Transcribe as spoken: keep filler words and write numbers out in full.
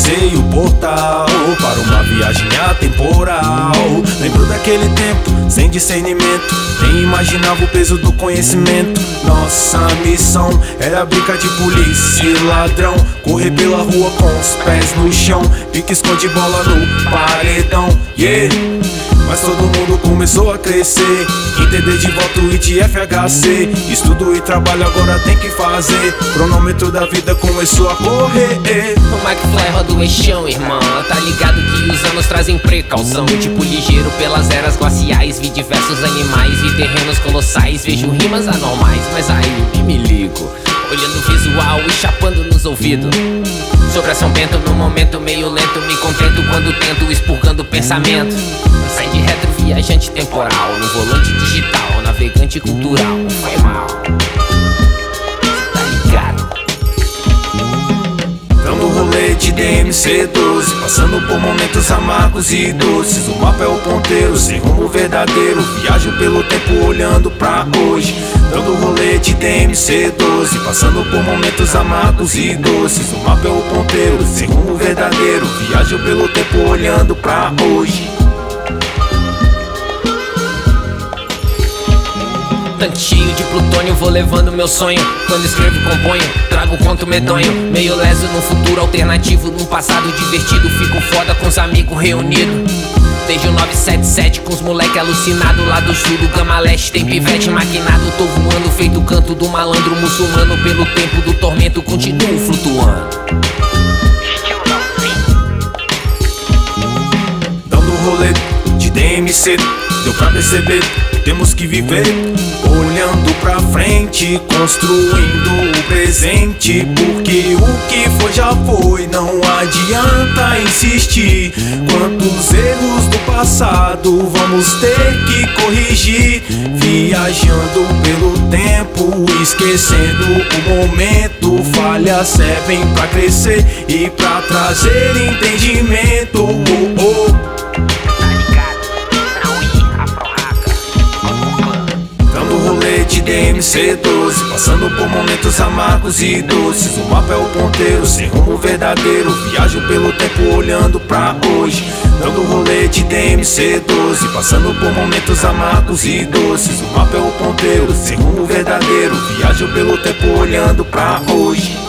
sei o portal para uma viagem atemporal. Lembro daquele tempo, sem discernimento, nem imaginava o peso do conhecimento. Nossa missão era brincar de polícia e ladrão, correr pela rua com os pés no chão, pique esconde bola no paredão, yeah. Mas todo mundo começou a crescer, entender de voto e de F H C. Estudo e trabalho agora tem que fazer, cronômetro da vida começou a correr. O McFly roda o eixão, irmão, tá ligado que os anos trazem precaução. Tipo ligeiro pelas eras glaciais, vi diversos animais, vi terrenos colossais, vejo rimas anormais. Mas aí me ligo, olhando o visual e chapando nos ouvidos. Sobre a São Bento no momento meio lento, me contento quando tento expurgando o pensamento. Sai de retro, viajante temporal, no volante digital, navegante cultural. Foi mal, tá ligado? Dando rolê de D M C doze, passando por momentos amargos e doces. O mapa é o ponteiro, sem rumo verdadeiro, viajo pelo tempo olhando pra hoje. Dando rolê de D M C doze, passando por momentos amargos e doces. O mapa é o ponteiro, sem rumo verdadeiro, viajo pelo tempo olhando pra hoje. Tanque cheio de plutônio, vou levando meu sonho. Quando escrevo e componho, trago conto medonho. Meio leso num futuro alternativo, num passado divertido. Fico foda com os amigos reunidos. Desde o nove sete sete com os moleque alucinado. Lá do sul do Gama Leste tem pivete maquinado. Tô voando feito o canto do malandro muçulmano. Pelo tempo do tormento continuo flutuando. Dando rolê de D M C, deu pra perceber, temos que viver olhando pra frente, construindo o presente. Porque o que foi já foi, não adianta insistir. Quantos erros do passado vamos ter que corrigir? Viajando pelo tempo, esquecendo o momento. Falhas servem pra crescer e pra trazer entendimento. Oh, oh. De D M C doze, passando por momentos amargos e doces. O mapa é o ponteiro, sem rumo verdadeiro, viajo pelo tempo olhando pra hoje. Dando rolê de D M C doze, passando por momentos amargos e doces. O mapa é o ponteiro, sem rumo verdadeiro, viajo pelo tempo olhando pra hoje.